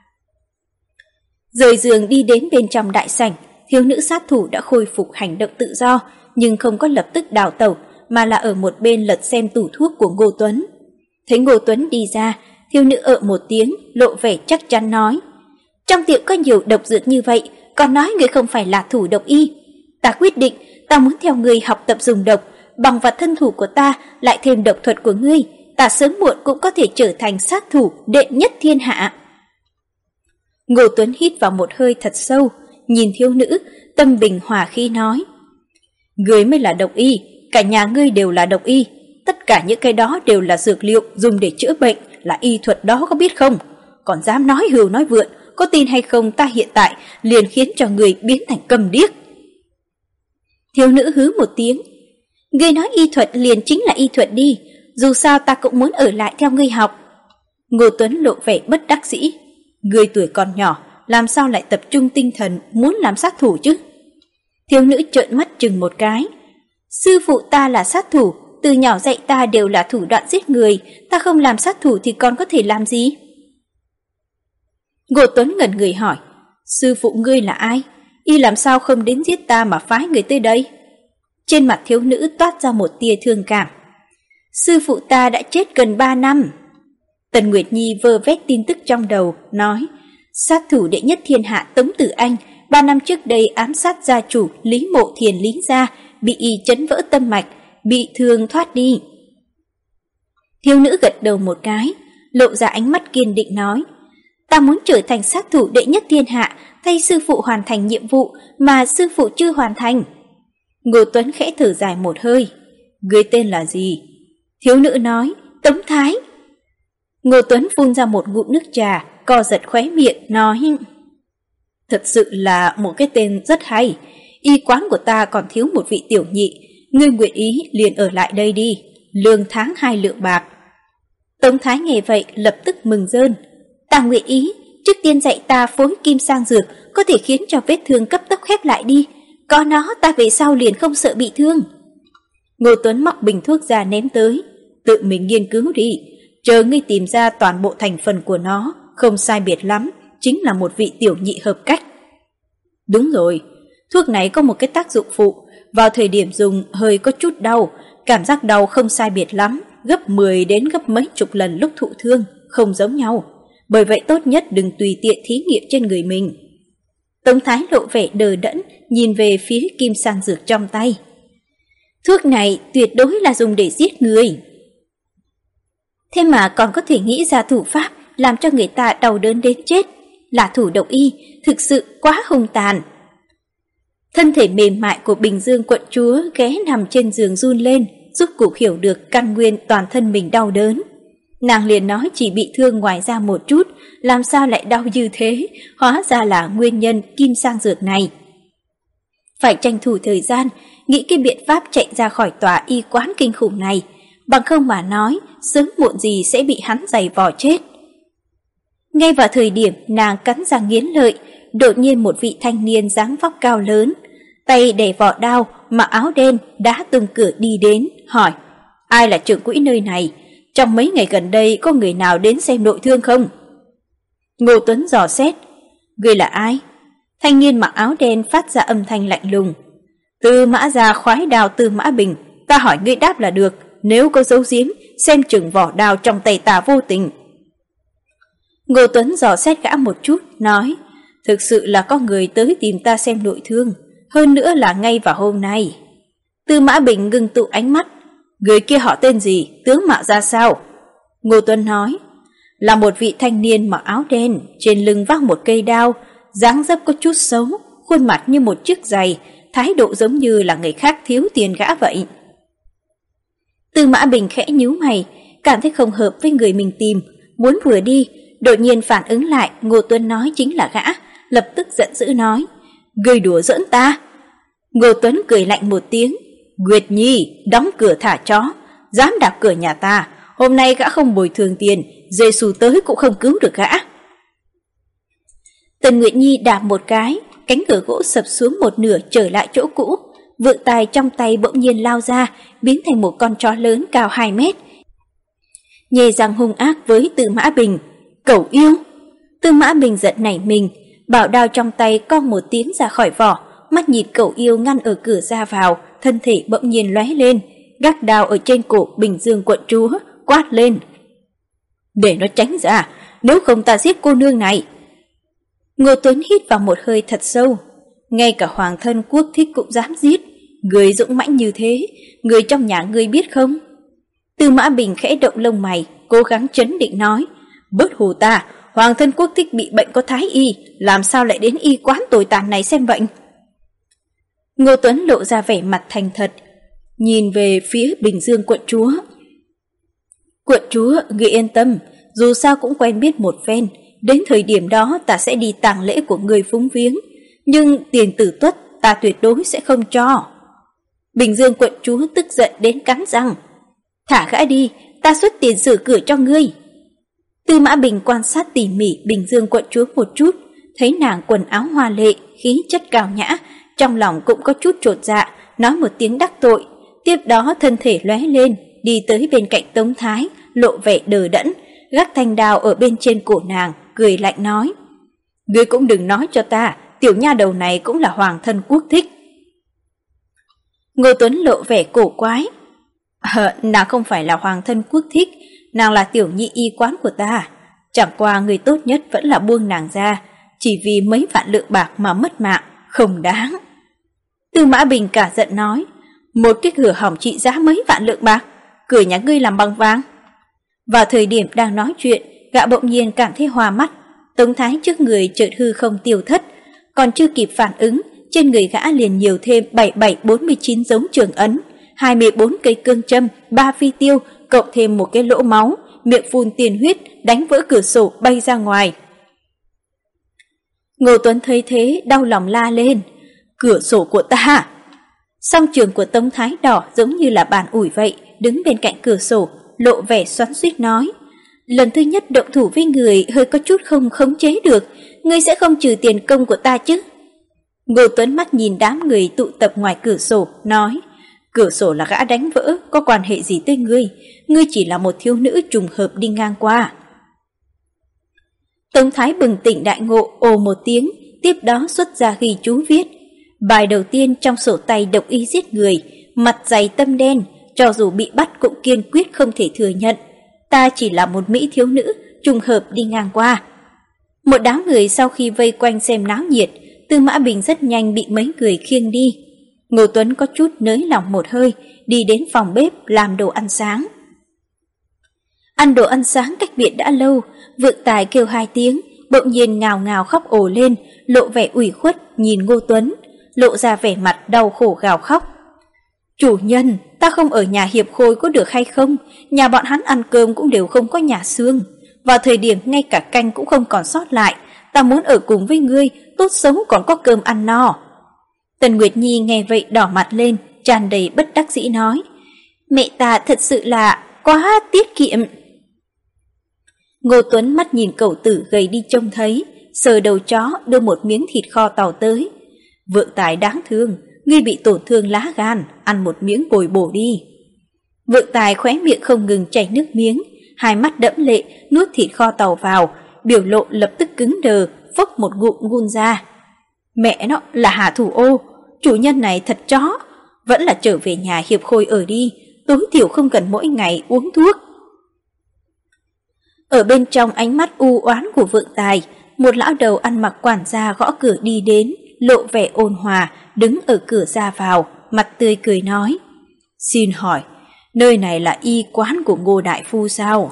Speaker 1: Rời giường đi đến bên trong đại sảnh, thiếu nữ sát thủ đã khôi phục hành động tự do, nhưng không có lập tức đào tẩu, mà là ở một bên lật xem tủ thuốc của Ngô Tuấn. Thấy Ngô Tuấn đi ra, thiếu nữ ợ một tiếng, lộ vẻ chắc chắn nói, trong tiệm có nhiều độc dược như vậy, còn nói người không phải là thủ độc y. Ta quyết định, ta muốn theo người học tập dùng độc, bằng vật thân thủ của ta lại thêm độc thuật của ngươi, ta sớm muộn cũng có thể trở thành sát thủ đệ nhất thiên hạ. Ngô Tuấn hít vào một hơi thật sâu, nhìn thiếu nữ, tâm bình hòa khí nói, ngươi mới là độc y, cả nhà ngươi đều là độc y, tất cả những cái đó đều là dược liệu dùng để chữa bệnh, là y thuật đó có biết không? Còn dám nói hưu nói vượn, có tin hay không ta hiện tại liền khiến cho người biến thành câm điếc. Thiếu nữ hứ một tiếng, ngươi nói y thuật liền chính là y thuật đi, dù sao ta cũng muốn ở lại theo ngươi học. Ngô Tuấn lộ vẻ bất đắc dĩ, ngươi tuổi còn nhỏ, làm sao lại tập trung tinh thần muốn làm sát thủ chứ? Thiếu nữ trợn mắt chừng một cái, sư phụ ta là sát thủ, từ nhỏ dạy ta đều là thủ đoạn giết người, ta không làm sát thủ thì còn có thể làm gì? Ngô Tuấn ngẩn người hỏi, sư phụ ngươi là ai? Y làm sao không đến giết ta mà phái người tới đây? Trên mặt thiếu nữ toát ra một tia thương cảm. Sư phụ ta đã chết gần 3 năm. Tần Nguyệt Nhi vơ vét tin tức trong đầu, nói, sát thủ đệ nhất thiên hạ Tống Tử Anh 3 năm trước đây ám sát gia chủ Lý Mộ Thiền Lý gia, bị y chấn vỡ tâm mạch, bị thương thoát đi. Thiếu nữ gật đầu một cái, lộ ra ánh mắt kiên định nói, ta muốn trở thành sát thủ đệ nhất thiên hạ, thay sư phụ hoàn thành nhiệm vụ mà sư phụ chưa hoàn thành. Ngô Tuấn khẽ thở dài một hơi, ngươi tên là gì? Thiếu nữ nói, Tống Thái. Ngô Tuấn phun ra một ngụm nước trà, co giật khóe miệng, nói, thật sự là một cái tên rất hay, y quán của ta còn thiếu một vị tiểu nhị, ngươi nguyện ý liền ở lại đây đi, lương tháng 2 lượng bạc. Tống Thái nghe vậy lập tức mừng rơn, ta nguyện ý, trước tiên dạy ta phối kim sang dược, có thể khiến cho vết thương cấp tốc khép lại đi, có nó ta về sau liền không sợ bị thương. Ngô Tuấn móc bình thuốc ra ném tới, tự mình nghiên cứu đi, chờ ngươi tìm ra toàn bộ thành phần của nó, không sai biệt lắm, chính là một vị tiểu nhị hợp cách. Đúng rồi, thuốc này có một cái tác dụng phụ, vào thời điểm dùng hơi có chút đau, cảm giác đau không sai biệt lắm, gấp 10 đến gấp mấy chục lần lúc thụ thương, không giống nhau. Bởi vậy tốt nhất đừng tùy tiện thí nghiệm trên người mình. Tống Thái lộ vẻ đờ đẫn, nhìn về phía kim sang dược trong tay. Thuốc này tuyệt đối là dùng để giết người. Thế mà còn có thể nghĩ ra thủ pháp làm cho người ta đau đớn đến chết, là thủ độc y, thực sự quá hung tàn. Thân thể mềm mại của Bình Dương quận chúa ghé nằm trên giường run lên, giúp cục hiểu được căn nguyên toàn thân mình đau đớn. Nàng liền nói chỉ bị thương ngoài da một chút, làm sao lại đau như thế, hóa ra là nguyên nhân kim sang dược này. Phải tranh thủ thời gian, nghĩ cái biện pháp chạy ra khỏi tòa y quán kinh khủng này, bằng không mà nói, sớm muộn gì sẽ bị hắn giày vò chết. Ngay vào thời điểm nàng cắn răng nghiến lợi, đột nhiên một vị thanh niên dáng vóc cao lớn, tay đè vỏ đao, mặc áo đen, đã tung cửa đi đến, hỏi, ai là trưởng quỹ nơi này? Trong mấy ngày gần đây có người nào đến xem nội thương không? Ngô Tuấn dò xét, ngươi là ai? Thanh niên mặc áo đen phát ra âm thanh lạnh lùng. Tư Mã gia khoái đào Tư Mã Bình, ta hỏi ngươi đáp là được, nếu có giấu giếm xem chừng vỏ đao trong tay ta vô tình. Ngô Tuấn dò xét gã một chút, nói, thực sự là có người tới tìm ta xem nội thương, hơn nữa là ngay vào hôm nay. Tư Mã Bình ngưng tụ ánh mắt, người kia họ tên gì, tướng mạo ra sao? Ngô Tuấn nói, là một vị thanh niên mặc áo đen, trên lưng vác một cây đao, dáng dấp có chút xấu, khuôn mặt như một chiếc giày, thái độ giống như là người khác thiếu tiền gã vậy. Tư Mã Bình khẽ nhíu mày, cảm thấy không hợp với người mình tìm, muốn vừa đi, đột nhiên phản ứng lại Ngô Tuấn nói chính là gã, lập tức giận dữ nói, ngươi đùa giỡn ta. Ngô Tuấn cười lạnh một tiếng, Nguyệt Nhi, đóng cửa thả chó, dám đạp cửa nhà ta, hôm nay gã không bồi thường tiền, Giê-xu tới cũng không cứu được gã. Tần Nguyệt Nhi đạp một cái, cánh cửa gỗ sập xuống một nửa trở lại chỗ cũ, vượng tài trong tay bỗng nhiên lao ra, biến thành một con chó lớn cao 2 mét. Nhè răng hung ác với Tư Mã Bình, cẩu yêu. Tư Mã Bình giận nảy mình, bảo đao trong tay cong một tiếng ra khỏi vỏ, mắt nhìn cẩu yêu ngăn ở cửa ra vào, thân thể bỗng nhiên lóe lên, gác đao ở trên cổ Bình Dương quận chúa, quát lên, để nó tránh ra, nếu không ta giết cô nương này. Ngô Tuấn hít vào một hơi thật sâu, ngay cả hoàng thân Quốc Thích cũng dám giết, người dũng mãnh như thế, người trong nhà ngươi biết không? Tư Mã Bình khẽ động lông mày, cố gắng trấn định nói, bớt hù ta, hoàng thân Quốc Thích bị bệnh có thái y, làm sao lại đến y quán tồi tàn này xem bệnh? Ngô Tuấn lộ ra vẻ mặt thành thật, nhìn về phía Bình Dương quận chúa. Quận chúa, ngươi yên tâm, dù sao cũng quen biết một phen, đến thời điểm đó ta sẽ đi tang lễ của người phúng viếng, nhưng tiền tử tuất ta tuyệt đối sẽ không cho. Bình Dương quận chúa tức giận đến cắn răng, thả gã đi, ta xuất tiền xử cửa cho ngươi. Tư Mã Bình quan sát tỉ mỉ Bình Dương quận chúa một chút, thấy nàng quần áo hoa lệ, khí chất cao nhã, trong lòng cũng có chút chột dạ, nói một tiếng đắc tội, tiếp đó thân thể lóe lên, đi tới bên cạnh Tống Thái, lộ vẻ đờ đẫn, gác thanh đao ở bên trên cổ nàng, cười lạnh nói, ngươi cũng đừng nói cho ta, tiểu nha đầu này cũng là hoàng thân Quốc Thích. Ngô Tuấn lộ vẻ cổ quái, nàng không phải là hoàng thân Quốc Thích, nàng là tiểu nhị y quán của ta, chẳng qua người tốt nhất vẫn là buông nàng ra, chỉ vì mấy vạn lượng bạc mà mất mạng, không đáng. Tư Mã Bình cả giận nói, một cái cửa hỏng trị giá mấy vạn lượng bạc, cửa nhà ngươi làm bằng vàng. Vào thời điểm đang nói chuyện, gã bỗng nhiên cảm thấy hoa mắt, Tống Thái trước người chợt hư không tiêu thất, còn chưa kịp phản ứng, trên người gã liền nhiều thêm 7749 dấu trường ấn, 24 cây cương châm, 3 phi tiêu, cộng thêm một cái lỗ máu, miệng phun tiền huyết, đánh vỡ cửa sổ bay ra ngoài. Ngô Tuấn thấy thế, đau lòng la lên, cửa sổ của ta! Song trường của Tống Thái đỏ giống như là bàn ủi vậy, đứng bên cạnh cửa sổ, lộ vẻ xoắn xuýt nói, lần thứ nhất động thủ với người hơi có chút không khống chế được, ngươi sẽ không trừ tiền công của ta chứ? Ngô Tuấn mắt nhìn đám người tụ tập ngoài cửa sổ, nói, cửa sổ là gã đánh vỡ, có quan hệ gì tới ngươi, ngươi chỉ là một thiếu nữ trùng hợp đi ngang qua. Tống Thái bừng tỉnh đại ngộ, ồ một tiếng, tiếp đó xuất ra ghi chú viết, bài đầu tiên trong sổ tay độc ý giết người, mặt dày tâm đen, cho dù bị bắt cũng kiên quyết không thể thừa nhận, ta chỉ là một mỹ thiếu nữ trùng hợp đi ngang qua. Một đám người sau khi vây quanh xem náo nhiệt, Tư Mã Bình rất nhanh bị mấy người khiêng đi. Ngô Tuấn có chút nới lỏng một hơi, đi đến phòng bếp làm đồ ăn sáng. Ăn đồ ăn sáng cách biệt đã lâu, Vượng Tài kêu 2 tiếng, bỗng nhiên ngào ngào khóc ồ lên, lộ vẻ ủy khuất nhìn Ngô Tuấn, lộ ra vẻ mặt đau khổ gào khóc. Chủ nhân, ta không ở nhà Hiệp Khôi có được hay không? Nhà bọn hắn ăn cơm cũng đều không có nhà xương. Vào thời điểm ngay cả canh cũng không còn sót lại, ta muốn ở cùng với ngươi, tốt xấu còn có cơm ăn no. Tần Nguyệt Nhi nghe vậy đỏ mặt lên, tràn đầy bất đắc dĩ nói, mẹ ta thật sự là quá tiết kiệm. Ngô Tuấn mắt nhìn cậu tử gầy đi trông thấy, sờ đầu chó đưa một miếng thịt kho tàu tới. Vượng Tài đáng thương, ngươi bị tổn thương lá gan, ăn một miếng bồi bổ đi. Vượng Tài khóe miệng không ngừng chảy nước miếng, hai mắt đẫm lệ nuốt thịt kho tàu vào, biểu lộ lập tức cứng đờ, phốc một ngụm ngun ra. Mẹ nó là Hà Thủ Ô, chủ nhân này thật chó, vẫn là trở về nhà Hiệp Khôi ở đi, tối thiểu không cần mỗi ngày uống thuốc. Ở bên trong ánh mắt u oán của Vượng Tài, một lão đầu ăn mặc quản gia gõ cửa đi đến, lộ vẻ ôn hòa, đứng ở cửa ra vào, mặt tươi cười nói: "Xin hỏi, nơi này là y quán của Ngô đại phu sao?"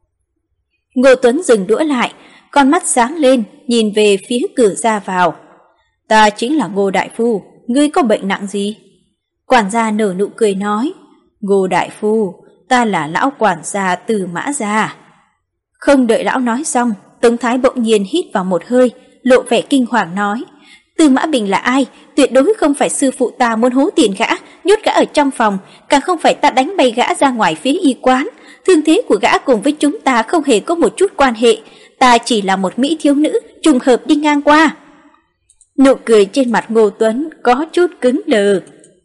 Speaker 1: Ngô Tuấn dừng đũa lại, con mắt sáng lên, nhìn về phía cửa ra vào. "Ta chính là Ngô đại phu, ngươi có bệnh nặng gì?" Quản gia nở nụ cười nói: "Ngô đại phu, ta là lão quản gia Từ Mã gia." Không đợi lão nói xong, Tống Thái bỗng nhiên hít vào một hơi, lộ vẻ kinh hoàng nói: "Tư Mã Bình là ai? Tuyệt đối không phải sư phụ ta muốn hố tiền gã, nhốt gã ở trong phòng, càng không phải ta đánh bay gã ra ngoài phía y quán. Thương thế của gã cùng với chúng ta không hề có một chút quan hệ, ta chỉ là một mỹ thiếu nữ trùng hợp đi ngang qua." Nụ cười trên mặt Ngô Tuấn có chút cứng đờ.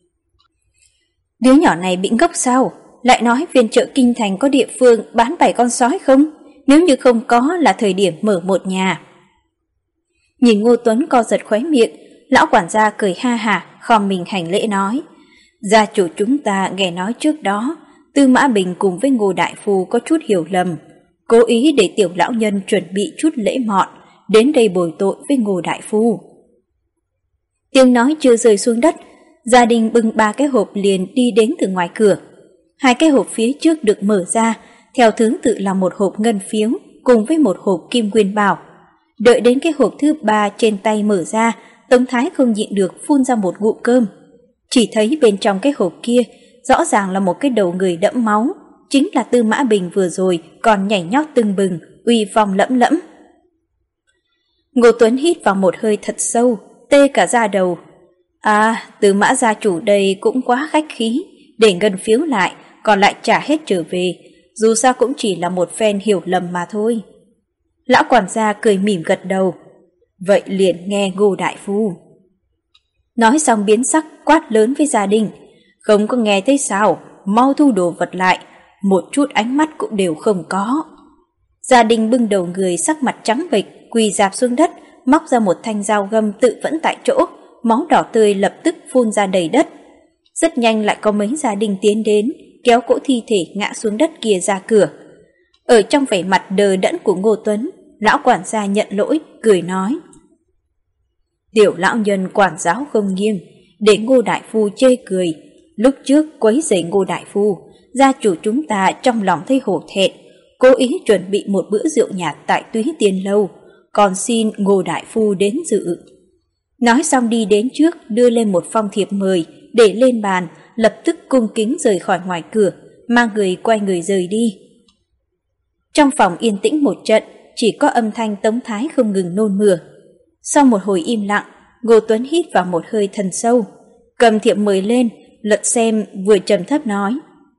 Speaker 1: Đứa nhỏ này bị ngốc sao? Lại nói phiên chợ kinh thành có địa phương bán 7 con sói không? Nếu như không có là thời điểm mở một nhà. Nhìn Ngô Tuấn co giật khóe miệng, lão quản gia cười ha hả, khom mình hành lễ nói: "Gia chủ chúng ta nghe nói trước đó, Tư Mã Bình cùng với Ngô đại phu có chút hiểu lầm, cố ý để tiểu lão nhân chuẩn bị chút lễ mọn, đến đây bồi tội với Ngô đại phu." Tiếng nói chưa rơi xuống đất, gia đình bưng 3 cái hộp liền đi đến từ ngoài cửa. 2 cái hộp phía trước được mở ra, theo thứ tự là một hộp ngân phiếu cùng với một hộp kim nguyên bảo. Đợi đến cái hộp thứ 3 trên tay mở ra, Tống Thái không nhịn được phun ra một ngụm cơm. Chỉ thấy bên trong cái hộp kia rõ ràng là một cái đầu người đẫm máu, chính là Tư Mã Bình vừa rồi còn nhảy nhót tưng bừng, uy phong lẫm lẫm. Ngô Tuấn hít vào một hơi thật sâu, tê cả da đầu. Tư Mã gia chủ đây cũng quá khách khí, để ngân phiếu lại, còn lại trả hết trở về, dù sao cũng chỉ là một phen hiểu lầm mà thôi. Lão quản gia cười mỉm gật đầu: "Vậy liền nghe Ngô đại phu." Nói xong biến sắc quát lớn với gia đình: "Không có nghe thấy sao, mau thu đồ vật lại, một chút ánh mắt cũng đều không có." Gia đình bưng đầu người sắc mặt trắng bệch, quỳ rạp xuống đất, móc ra một thanh dao găm tự vẫn tại chỗ, máu đỏ tươi lập tức phun ra đầy đất. Rất nhanh lại có mấy gia đình tiến đến, kéo cỗ thi thể ngã xuống đất kia ra cửa. Ở trong vẻ mặt đờ đẫn của Ngô Tuấn, lão quản gia nhận lỗi, cười nói: "Tiểu lão nhân quản giáo không nghiêm, để Ngô đại phu chê cười. Lúc trước quấy rầy Ngô đại phu, gia chủ chúng ta trong lòng thấy hổ thẹn, cố ý chuẩn bị một bữa rượu nhạt tại Túy Tiên lâu, còn xin Ngô đại phu đến dự." Nói xong đi đến trước, đưa lên một phong thiệp mời, để lên bàn, lập tức cung kính rời khỏi ngoài cửa, mang người quay người rời đi. Trong phòng yên tĩnh một trận, chỉ có âm thanh Tống Thái không ngừng nôn mửa. Sau một hồi im lặng, Ngô Tuấn hít vào một hơi thật sâu, cầm thiệp mời lên, lật xem vừa trầm thấp nói: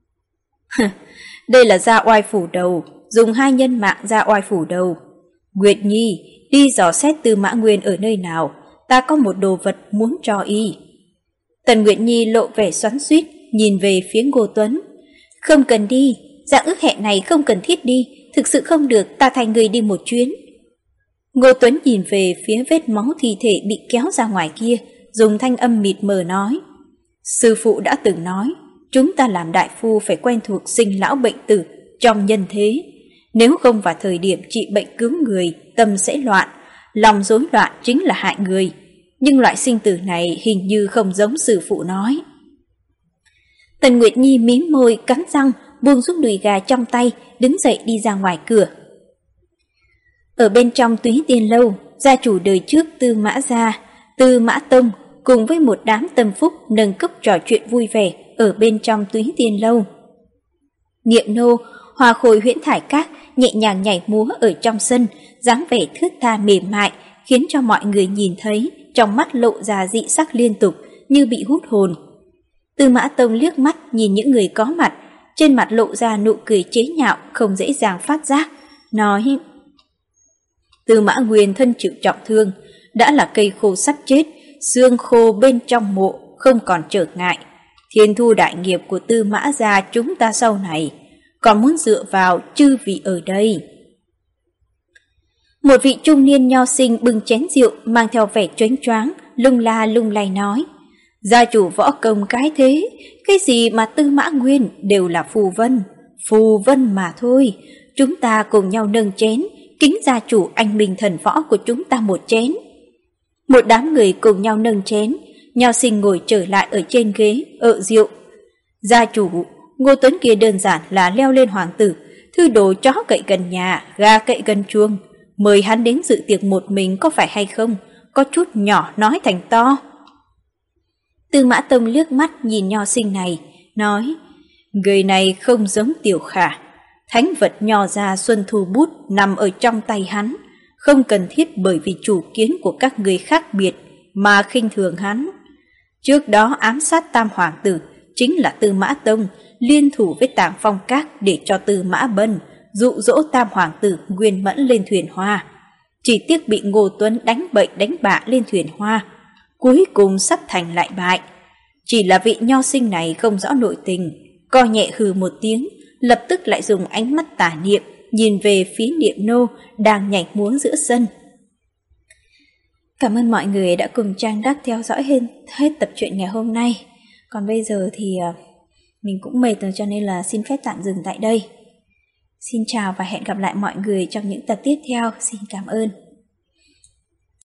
Speaker 1: "Đây là gia oai phủ đầu, dùng 2 nhân mạng gia oai phủ đầu. Nguyệt Nhi, đi dò xét Tư Mã Nguyên ở nơi nào, ta có một đồ vật muốn cho y." Tần Nguyệt Nhi lộ vẻ xoắn xuýt, nhìn về phía Ngô Tuấn: "Không cần đi, dạng ước hẹn này không cần thiết đi, thực sự không được ta thay người đi một chuyến." Ngô Tuấn nhìn về phía vết máu thi thể bị kéo ra ngoài kia, dùng thanh âm mịt mờ nói: "Sư phụ đã từng nói, chúng ta làm đại phu phải quen thuộc sinh lão bệnh tử trong nhân thế. Nếu không vào thời điểm trị bệnh cứu người, tâm sẽ loạn, lòng rối loạn chính là hại người. Nhưng loại sinh tử này hình như không giống sư phụ nói." Tần Nguyệt Nhi mím môi cắn răng, buông rút đùi gà trong tay, đứng dậy đi ra ngoài cửa. Ở bên trong Túy Tiên lâu, gia chủ đời trước Tư Mã gia, Tư Mã Tông cùng với một đám tâm phúc nâng cốc trò chuyện vui vẻ ở bên trong Túy Tiên lâu. Niệm nô, hoa khôi huyễn thải các nhẹ nhàng nhảy múa ở trong sân, dáng vẻ thướt tha mềm mại, khiến cho mọi người nhìn thấy trong mắt lộ ra dị sắc liên tục, như bị hút hồn. Tư Mã Tông liếc mắt nhìn những người có mặt, trên mặt lộ ra nụ cười chế nhạo không dễ dàng phát giác, nói: "Tư Mã Nguyên thân chịu trọng thương, đã là cây khô sắp chết, xương khô bên trong mộ không còn trở ngại. Thiên thu đại nghiệp của Tư Mã gia chúng ta sau này, còn muốn dựa vào chư vị ở đây." Một vị trung niên nho sinh bưng chén rượu mang theo vẻ choáng choáng, lung la lung lay nói: "Gia chủ võ công cái thế, cái gì mà Tư Mã Nguyên đều là phù vân mà thôi. chúng ta cùng nhau nâng chén, kính gia chủ anh minh thần võ của chúng ta một chén. Một đám người cùng nhau nâng chén, Nho Sinh ngồi trở lại ở trên ghế, ợ rượu. Gia chủ, Ngô Tuấn kia đơn giản là leo lên hoàng tử, thư đồ chó cậy gần nhà, gà cậy gần chuông. Mời hắn đến dự tiệc một mình có phải hay không? Có chút nhỏ nói thành to. Tư Mã Tông liếc mắt nhìn Nho Sinh này, nói, người này không giống Tiểu Khả. Thánh vật Nho gia Xuân Thu bút nằm ở trong tay hắn, không cần thiết bởi vì chủ kiến của các người khác biệt mà khinh thường hắn. Trước đó ám sát Tam Hoàng tử chính là Tư Mã Tông liên thủ với Tàng Phong Các để cho Tư Mã Bân dụ dỗ Tam Hoàng tử Nguyên Mẫn lên thuyền hoa. Chỉ tiếc bị Ngô Tuấn đánh bậy đánh bạ lên thuyền hoa, cuối cùng sắp thành lại bại. Chỉ là vị Nho Sinh này không rõ nội tình, coi nhẹ hừ một tiếng, lập tức lại dùng ánh mắt tà niệm nhìn về phía Niệm Nô đang nhảy múa giữa sân. Cảm ơn mọi người đã cùng Trang Đắc theo dõi hết tập truyện ngày hôm nay. Còn bây giờ thì mình cũng mệt rồi, cho nên là xin phép tạm dừng tại đây. Xin chào và hẹn gặp lại mọi người trong những tập tiếp theo. Xin cảm ơn.